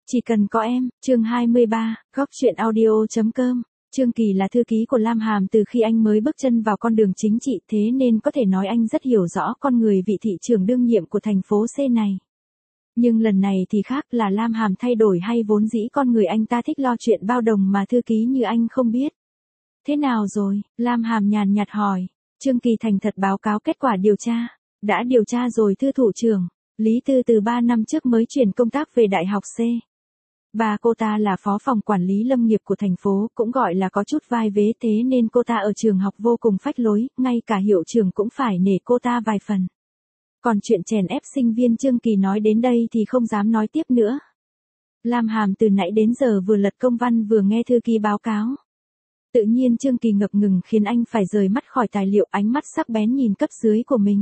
Chỉ cần có em, chương 23, góc truyện audio.com. Trương Kỳ là thư ký của Lam Hàm từ khi anh mới bước chân vào con đường chính trị, thế nên có thể nói anh rất hiểu rõ con người vị thị trưởng đương nhiệm của thành phố C này. Nhưng lần này thì khác, là Lam Hàm thay đổi hay vốn dĩ con người anh ta thích lo chuyện bao đồng mà thư ký như anh không biết? Thế nào rồi? Lam Hàm nhàn nhạt hỏi. Trương Kỳ thành thật báo cáo kết quả điều tra. Đã điều tra rồi thưa thủ trưởng. Lý Tư từ 3 năm trước mới chuyển công tác về Đại học C. Bà cô ta là phó phòng quản lý lâm nghiệp của thành phố, cũng gọi là có chút vai vế, thế nên cô ta ở trường học vô cùng phách lối, ngay cả hiệu trưởng cũng phải nể cô ta vài phần. Còn chuyện chèn ép sinh viên Trương Kỳ nói đến đây thì không dám nói tiếp nữa. Lam Hàm từ nãy đến giờ vừa lật công văn vừa nghe thư ký báo cáo. Tự nhiên Trương Kỳ ngập ngừng khiến anh phải rời mắt khỏi tài liệu, ánh mắt sắc bén nhìn cấp dưới của mình.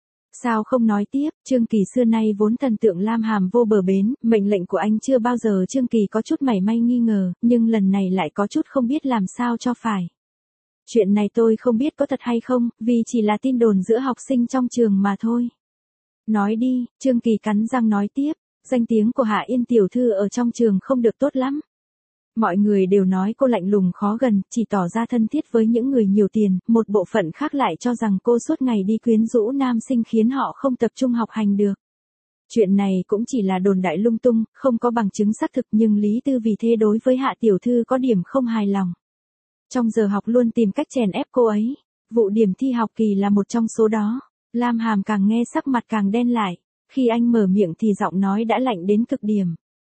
Sao không nói tiếp? Trương Kỳ xưa nay vốn thần tượng Lam Hàm vô bờ bến, mệnh lệnh của anh chưa bao giờ Trương Kỳ có chút mảy may nghi ngờ, nhưng lần này lại có chút không biết làm sao cho phải. Chuyện này tôi không biết có thật hay không, vì chỉ là tin đồn giữa học sinh trong trường mà thôi. Nói đi, Trương Kỳ cắn răng nói tiếp, danh tiếng của Hạ Yên tiểu thư ở trong trường không được tốt lắm. Mọi người đều nói cô lạnh lùng khó gần, chỉ tỏ ra thân thiết với những người nhiều tiền, một bộ phận khác lại cho rằng cô suốt ngày đi quyến rũ nam sinh khiến họ không tập trung học hành được. Chuyện này cũng chỉ là đồn đại lung tung, không có bằng chứng xác thực, nhưng Lý Tư vì thế đối với Hạ tiểu thư có điểm không hài lòng. Trong giờ học luôn tìm cách chèn ép cô ấy, vụ điểm thi học kỳ là một trong số đó. Lam Hàm càng nghe sắc mặt càng đen lại, khi anh mở miệng thì giọng nói đã lạnh đến cực điểm.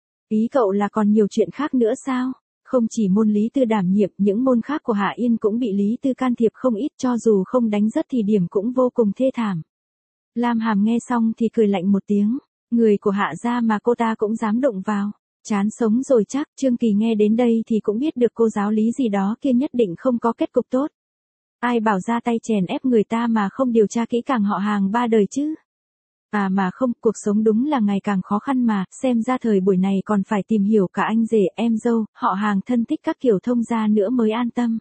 Ý cậu là còn nhiều chuyện khác nữa sao? Không chỉ môn Lý Tư đảm nhiệm, những môn khác của Hạ Yên cũng bị Lý Tư can thiệp không ít, cho dù không đánh rớt thì điểm cũng vô cùng thê thảm. Lam Hàm nghe xong thì cười lạnh một tiếng, người của Hạ gia mà cô ta cũng dám động vào. Chán sống rồi chắc. Trương Kỳ nghe đến đây thì cũng biết được cô giáo Lý gì đó kia nhất định không có kết cục tốt. Ai bảo ra tay chèn ép người ta mà không điều tra kỹ càng họ hàng ba đời chứ? À mà không, cuộc sống đúng là ngày càng khó khăn mà, xem ra thời buổi này còn phải tìm hiểu cả anh rể, em dâu, họ hàng thân thích các kiểu thông gia nữa mới an tâm.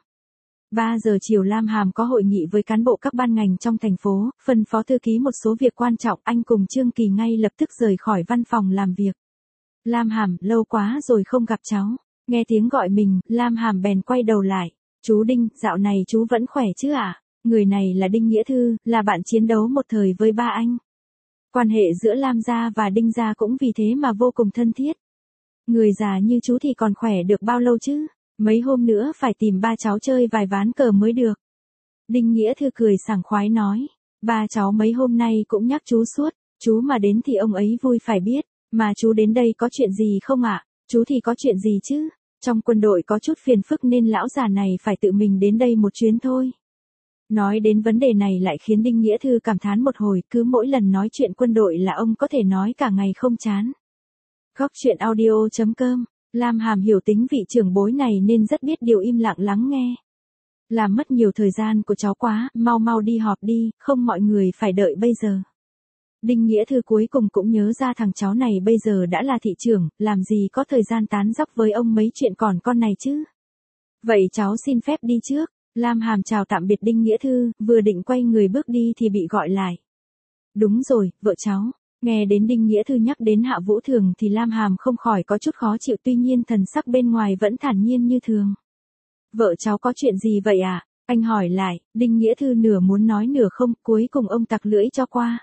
3 giờ chiều Lam Hàm có hội nghị với cán bộ các ban ngành trong thành phố, phân phó thư ký một số việc quan trọng, anh cùng Trương Kỳ ngay lập tức rời khỏi văn phòng làm việc. Lam Hàm, lâu quá rồi không gặp cháu. Nghe tiếng gọi mình, Lam Hàm bèn quay đầu lại. Chú Đinh, dạo này chú vẫn khỏe chứ ạ? Người này là Đinh Nghĩa Thư, là bạn chiến đấu một thời với ba anh. Quan hệ giữa Lam gia và Đinh gia cũng vì thế mà vô cùng thân thiết. Người già như chú thì còn khỏe được bao lâu chứ? Mấy hôm nữa phải tìm ba cháu chơi vài ván cờ mới được. Đinh Nghĩa Thư cười sảng khoái nói. Ba cháu mấy hôm nay cũng nhắc chú suốt, chú mà đến thì ông ấy vui phải biết. Mà chú đến đây có chuyện gì không ạ? Chú thì có chuyện gì chứ? Trong quân đội có chút phiền phức nên lão già này phải tự mình đến đây một chuyến thôi. Nói đến vấn đề này lại khiến Đinh Nghĩa Thư cảm thán một hồi, cứ mỗi lần nói chuyện quân đội là ông có thể nói cả ngày không chán. Góc truyện audio.com. Lam Hàm hiểu tính vị trưởng bối này nên rất biết điều im lặng lắng nghe. Làm mất nhiều thời gian của cháu quá, mau mau đi họp đi, không mọi người phải đợi bây giờ. Đinh Nghĩa Thư cuối cùng cũng nhớ ra thằng cháu này bây giờ đã là thị trưởng, làm gì có thời gian tán dóc với ông mấy chuyện còn con này chứ. Vậy cháu xin phép đi trước. Lam Hàm chào tạm biệt Đinh Nghĩa Thư, vừa định quay người bước đi thì bị gọi lại. Đúng rồi, vợ cháu. Nghe đến Đinh Nghĩa Thư nhắc đến Hạ Vũ Thường thì Lam Hàm không khỏi có chút khó chịu, tuy nhiên thần sắc bên ngoài vẫn thản nhiên như thường. Vợ cháu có chuyện gì vậy ạ? Anh hỏi lại. Đinh Nghĩa Thư nửa muốn nói nửa không, cuối cùng ông tặc lưỡi cho qua.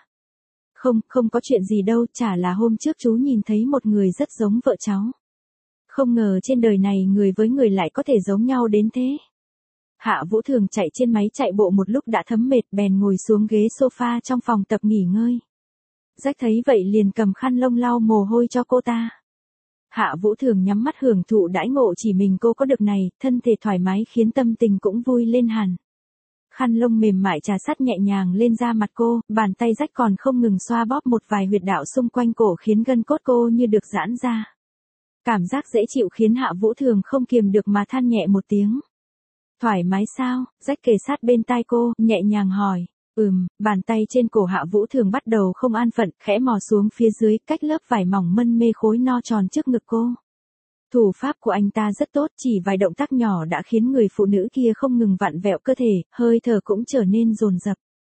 Không có chuyện gì đâu, chả là hôm trước chú nhìn thấy một người rất giống vợ cháu. Không ngờ trên đời này người với người lại có thể giống nhau đến thế. Hạ Vũ Thường chạy trên máy chạy bộ một lúc đã thấm mệt, bèn ngồi xuống ghế sofa trong phòng tập nghỉ ngơi. Rách thấy vậy liền cầm khăn lông lau mồ hôi cho cô ta. Hạ Vũ Thường nhắm mắt hưởng thụ đãi ngộ chỉ mình cô có được này, thân thể thoải mái khiến tâm tình cũng vui lên hẳn. Khăn lông mềm mại trà sát nhẹ nhàng lên da mặt cô, bàn tay rách còn không ngừng xoa bóp một vài huyệt đạo xung quanh cổ khiến gân cốt cô như được giãn ra. Cảm giác dễ chịu khiến Hạ Vũ Thường không kiềm được mà than nhẹ một tiếng. Thoải mái sao? Rách kề sát bên tai cô, nhẹ nhàng hỏi. Bàn tay trên cổ Hạ Vũ Thường bắt đầu không an phận, khẽ mò xuống phía dưới, cách lớp vải mỏng mân mê khối no tròn trước ngực cô. Thủ pháp của anh ta rất tốt, chỉ vài động tác nhỏ đã khiến người phụ nữ kia không ngừng vặn vẹo cơ thể, hơi thở cũng trở nên dồn dập.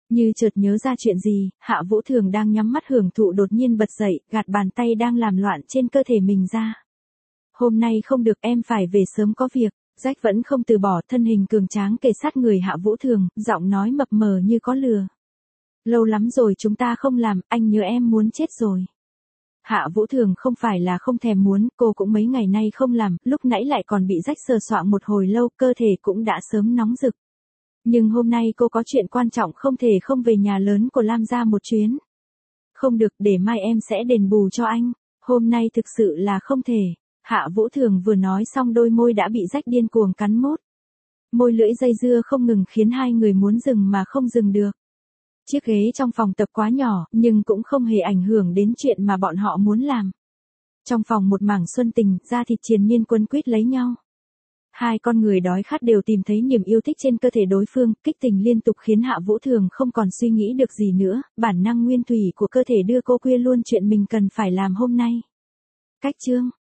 Như chợt nhớ ra chuyện gì, Hạ Vũ Thường đang nhắm mắt hưởng thụ đột nhiên bật dậy, gạt bàn tay đang làm loạn trên cơ thể mình ra. Hôm nay không được, em phải về sớm có việc. Rách vẫn không từ bỏ, thân hình cường tráng kề sát người Hạ Vũ Thường, giọng nói mập mờ như có lừa. Lâu lắm rồi chúng ta không làm, anh nhớ em muốn chết rồi. Hạ Vũ Thường không phải là không thèm muốn, cô cũng mấy ngày nay không làm, lúc nãy lại còn bị rách sờ soạng một hồi lâu, cơ thể cũng đã sớm nóng rực. Nhưng hôm nay cô có chuyện quan trọng không thể không về nhà lớn của Lam gia một chuyến. Không được, để mai em sẽ đền bù cho anh. Hôm nay thực sự là không thể. Hạ Vũ Thường vừa nói xong đôi môi đã bị rách điên cuồng cắn mốt. Môi lưỡi dây dưa không ngừng khiến hai người muốn dừng mà không dừng được. Chiếc ghế trong phòng tập quá nhỏ, nhưng cũng không hề ảnh hưởng đến chuyện mà bọn họ muốn làm. Trong phòng một mảng xuân tình, da thịt triền miên quấn quýt lấy nhau. Hai con người đói khát đều tìm thấy niềm yêu thích trên cơ thể đối phương, kích tình liên tục khiến Hạ Vũ Thường không còn suy nghĩ được gì nữa, bản năng nguyên thủy của cơ thể đưa cô quên luôn chuyện mình cần phải làm hôm nay. Cách chương